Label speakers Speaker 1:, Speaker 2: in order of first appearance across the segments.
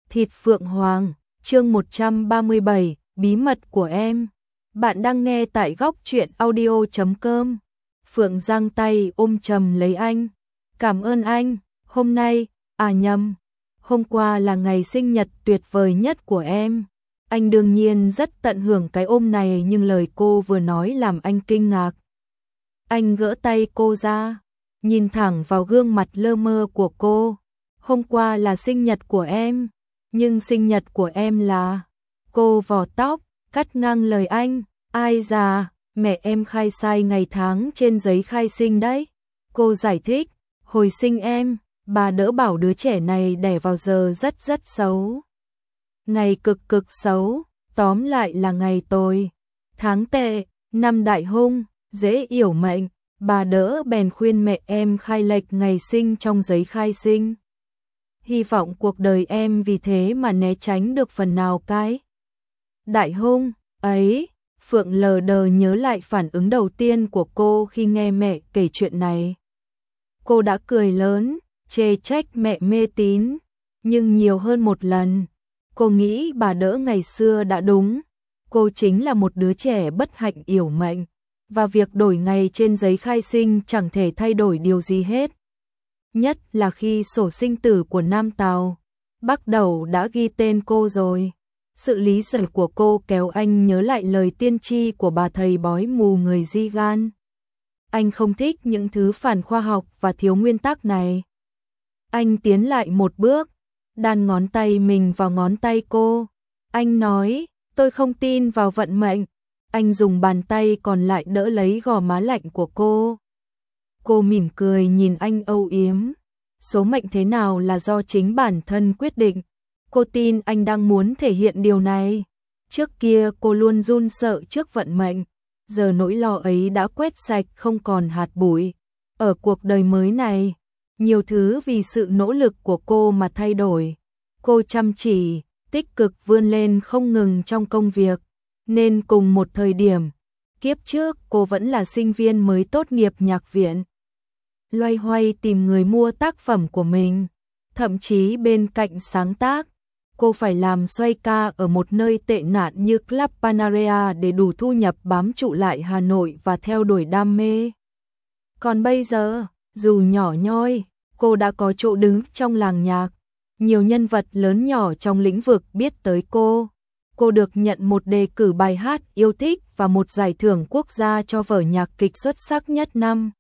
Speaker 1: Thịt Phượng Hoàng, chương 137, bí mật của em. Bạn đang nghe tại góc truyện audio.com. Phượng giang tay ôm chầm lấy anh. Cảm ơn anh, hôm nay, nhầm, hôm qua là ngày sinh nhật tuyệt vời nhất của em. Anh đương nhiên rất tận hưởng cái ôm này, nhưng lời cô vừa nói làm anh kinh ngạc. Anh gỡ tay cô ra, nhìn thẳng vào gương mặt lơ mơ của cô. Hôm qua là sinh nhật của em, nhưng sinh nhật của em là... Cô vò tóc, cắt ngang lời anh. Ai già, mẹ em khai sai ngày tháng trên giấy khai sinh đấy. Cô giải thích, hồi sinh em, bà đỡ bảo đứa trẻ này đẻ vào giờ rất xấu. Ngày cực xấu, tóm lại là ngày tồi, tháng tệ, năm đại hung, dễ yểu mệnh. Bà đỡ bèn khuyên mẹ em khai lệch ngày sinh trong giấy khai sinh. Hy vọng cuộc đời em vì thế mà né tránh được phần nào cái đại hung ấy. Phượng lờ đờ nhớ lại phản ứng đầu tiên của cô khi nghe mẹ kể chuyện này. Cô đã cười lớn, chê trách mẹ mê tín, nhưng nhiều hơn một lần. Cô nghĩ bà đỡ ngày xưa đã đúng, cô chính là một đứa trẻ bất hạnh yểu mệnh, và việc đổi ngày trên giấy khai sinh chẳng thể thay đổi điều gì hết. Nhất là khi sổ sinh tử của Nam Tào, Bắc Đầu đã ghi tên cô rồi. Sự lý giải của cô kéo anh nhớ lại lời tiên tri của bà thầy bói mù người Di Gan. Anh không thích những thứ phản khoa học và thiếu nguyên tắc này. Anh tiến lại một bước, đan ngón tay mình vào ngón tay cô. Anh nói, tôi không tin vào vận mệnh. Anh dùng bàn tay còn lại đỡ lấy gò má lạnh của cô. Cô mỉm cười nhìn anh âu yếm. Số mệnh thế nào là do chính bản thân quyết định. Cô tin anh đang muốn thể hiện điều này. Trước kia cô luôn run sợ trước vận mệnh, giờ nỗi lo ấy đã quét sạch không còn hạt bụi. Ở cuộc đời mới này, nhiều thứ vì sự nỗ lực của cô mà thay đổi. Cô chăm chỉ, tích cực vươn lên không ngừng trong công việc, nên cùng một thời điểm, kiếp trước cô vẫn là sinh viên mới tốt nghiệp nhạc viện. Loay hoay tìm người mua tác phẩm của mình, thậm chí bên cạnh sáng tác, cô phải làm xoay ca ở một nơi tệ nạn như Club Panarea để đủ thu nhập bám trụ lại Hà Nội và theo đuổi đam mê. Còn bây giờ, dù nhỏ nhoi, cô đã có chỗ đứng trong làng nhạc. Nhiều nhân vật lớn nhỏ trong lĩnh vực biết tới cô. Cô được nhận một đề cử bài hát yêu thích và một giải thưởng quốc gia cho vở nhạc kịch xuất sắc nhất năm.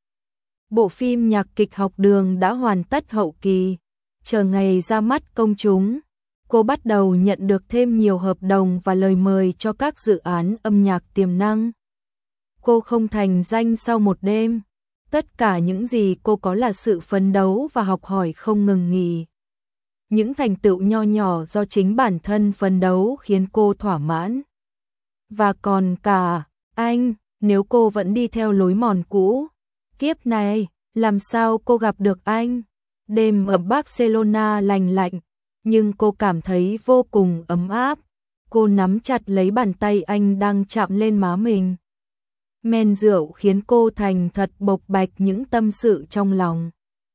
Speaker 1: Bộ phim nhạc kịch Học Đường đã hoàn tất hậu kỳ, chờ ngày ra mắt công chúng. Cô bắt đầu nhận được thêm nhiều hợp đồng và lời mời cho các dự án âm nhạc tiềm năng. Cô không thành danh sau một đêm. Tất cả những gì cô có là sự phấn đấu và học hỏi không ngừng nghỉ. Những thành tựu nho nhỏ do chính bản thân phấn đấu khiến cô thỏa mãn. Và còn cả anh, nếu cô vẫn đi theo lối mòn cũ, kiếp này, làm sao cô gặp được anh? Đêm ở Barcelona lành lạnh, nhưng cô cảm thấy vô cùng ấm áp. Cô nắm chặt lấy bàn tay anh đang chạm lên má mình. Men rượu khiến cô thành thật bộc bạch những tâm sự trong lòng.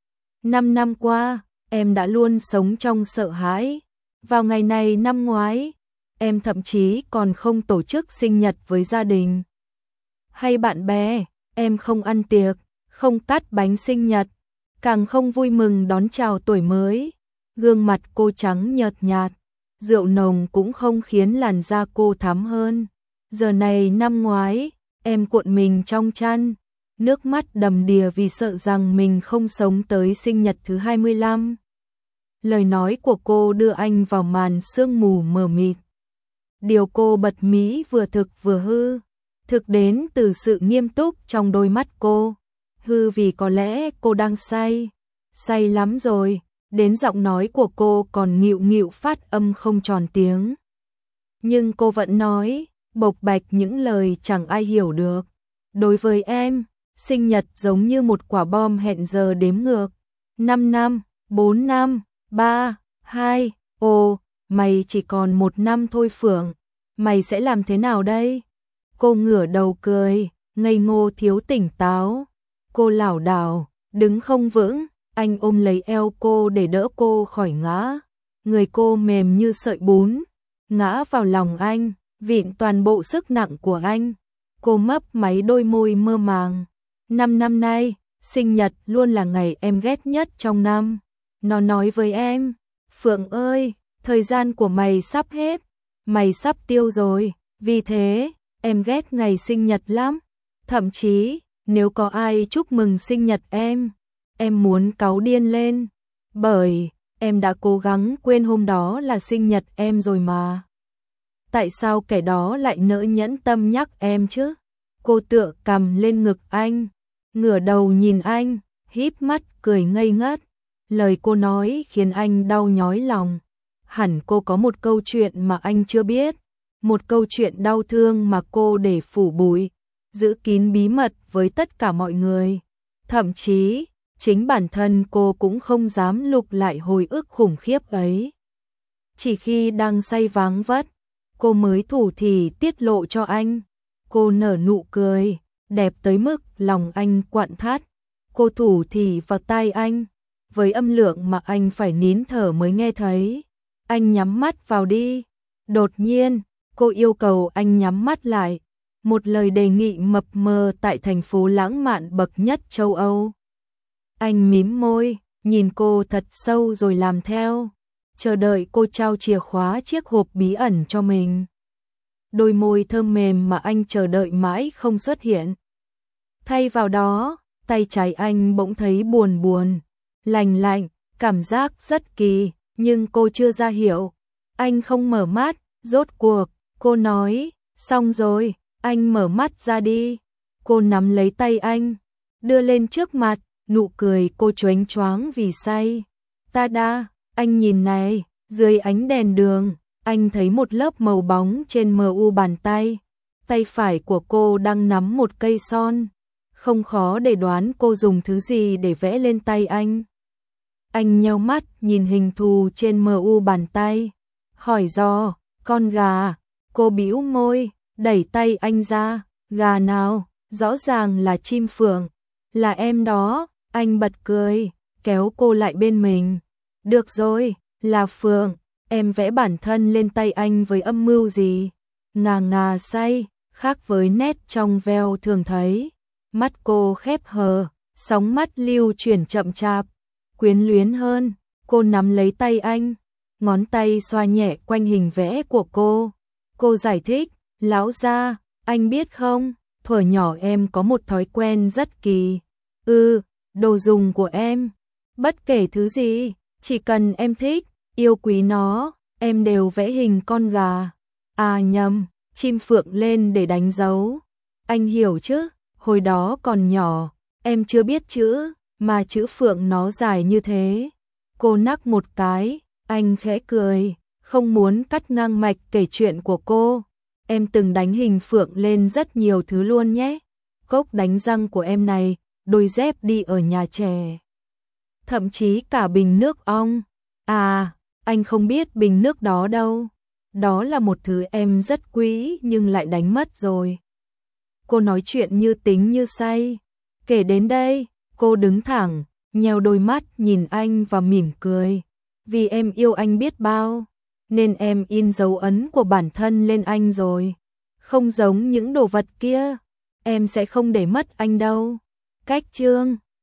Speaker 1: 5 năm qua, em đã luôn sống trong sợ hãi. Vào ngày này năm ngoái, em thậm chí còn không tổ chức sinh nhật với gia đình hay bạn bè. Em không ăn tiệc, không cắt bánh sinh nhật, càng không vui mừng đón chào tuổi mới. Gương mặt cô trắng nhợt nhạt, rượu nồng cũng không khiến làn da cô thắm hơn. Giờ này năm ngoái, em cuộn mình trong chăn, nước mắt đầm đìa vì sợ rằng mình không sống tới sinh nhật thứ 25. Lời nói của cô đưa anh vào màn sương mù mờ mịt. Điều cô bật mí vừa thực vừa hư. Thực đến từ sự nghiêm túc trong đôi mắt cô. Hư vì có lẽ cô đang say. Say lắm rồi. Đến giọng nói của cô còn nghịu phát âm không tròn tiếng. Nhưng cô vẫn nói, bộc bạch những lời chẳng ai hiểu được. Đối với em, sinh nhật giống như một quả bom hẹn giờ đếm ngược. 5 năm, 4 năm, 3, 2, mày chỉ còn 1 năm thôi Phượng. Mày sẽ làm thế nào đây? Cô ngửa đầu cười, ngây ngô thiếu tỉnh táo. Cô lảo đảo, đứng không vững. Anh ôm lấy eo cô để đỡ cô khỏi ngã. người cô mềm như sợi bún, ngã vào lòng anh, vịn toàn bộ sức nặng của anh. Cô mấp máy đôi môi mơ màng. 5 năm nay, sinh nhật luôn là ngày em ghét nhất trong năm. Nó nói với em, Phượng ơi, thời gian của mày sắp hết, mày sắp tiêu rồi, vì thế, em ghét ngày sinh nhật lắm. Thậm chí, nếu có ai chúc mừng sinh nhật em muốn cáu điên lên, bởi em đã cố gắng quên hôm đó là sinh nhật em rồi mà. Tại sao kẻ đó lại nỡ nhẫn tâm nhắc em chứ? Cô tựa cằm lên ngực anh, ngửa đầu nhìn anh, híp mắt cười ngây ngất. Lời cô nói khiến anh đau nhói lòng. Hẳn cô có một câu chuyện mà anh chưa biết, một câu chuyện đau thương mà cô để phủ bụi, giữ kín bí mật với tất cả mọi người. Thậm chí, chính bản thân cô cũng không dám lục lại hồi ức khủng khiếp ấy. Chỉ khi đang say váng vất, cô mới thủ thỉ tiết lộ cho anh. Cô nở nụ cười, đẹp tới mức lòng anh quặn thắt. Cô thủ thỉ vào tai anh, với âm lượng mà anh phải nín thở mới nghe thấy. Anh nhắm mắt vào đi. Đột nhiên, cô yêu cầu anh nhắm mắt lại. Một lời đề nghị mập mờ tại thành phố lãng mạn bậc nhất châu Âu. Anh mím môi, nhìn cô thật sâu rồi làm theo, chờ đợi cô trao chìa khóa chiếc hộp bí ẩn cho mình. Đôi môi thơm mềm mà anh chờ đợi mãi không xuất hiện. Thay vào đó, tay trái anh bỗng thấy buồn buồn, lạnh lạnh, cảm giác rất kỳ, nhưng cô chưa ra hiệu. Anh không mở mắt, rốt cuộc, cô nói, xong rồi, anh mở mắt ra đi. Cô nắm lấy tay anh, đưa lên trước mặt, nụ cười cô chónh choáng vì say. Tada, anh nhìn này, dưới ánh đèn đường, anh thấy một lớp màu bóng trên mu bàn tay. Tay phải của cô đang nắm một cây son. Không khó để đoán cô dùng thứ gì để vẽ lên tay anh. Anh nheo mắt nhìn hình thù trên mu bàn tay, hỏi dò, con gà. Cô bĩu môi, đẩy tay anh ra, gà nào, rõ ràng là chim phượng. Là em đó, anh bật cười, kéo cô lại bên mình. Được rồi, là phượng, em vẽ bản thân lên tay anh với âm mưu gì? Ngà ngà say, khác với nét trong veo thường thấy. Mắt cô khép hờ, sóng mắt lưu chuyển chậm chạp, quyến luyến hơn. Cô nắm lấy tay anh, ngón tay xoa nhẹ quanh hình vẽ của cô. Cô giải thích, lão gia, anh biết không, thuở nhỏ em có một thói quen rất kỳ. Đồ dùng của em, bất kể thứ gì, chỉ cần em thích, yêu quý nó, em đều vẽ hình con gà. À nhầm, chim phượng lên để đánh dấu. Anh hiểu chứ, hồi đó còn nhỏ, em chưa biết chữ, mà chữ phượng nó dài như thế. Cô nắc một cái, anh khẽ cười, không muốn cắt ngang mạch kể chuyện của cô. Em từng đánh hình phượng lên rất nhiều thứ luôn nhé. Cốc đánh răng của em này, đôi dép đi ở nhà trẻ. Thậm chí cả bình nước ong. À, anh không biết bình nước đó đâu. Đó là một thứ em rất quý nhưng lại đánh mất rồi. Cô nói chuyện như tính như say. Kể đến đây, cô đứng thẳng, nheo đôi mắt nhìn anh và mỉm cười. Vì em yêu anh biết bao, nên em in dấu ấn của bản thân lên anh rồi. Không giống những đồ vật kia, em sẽ không để mất anh đâu. Cách chương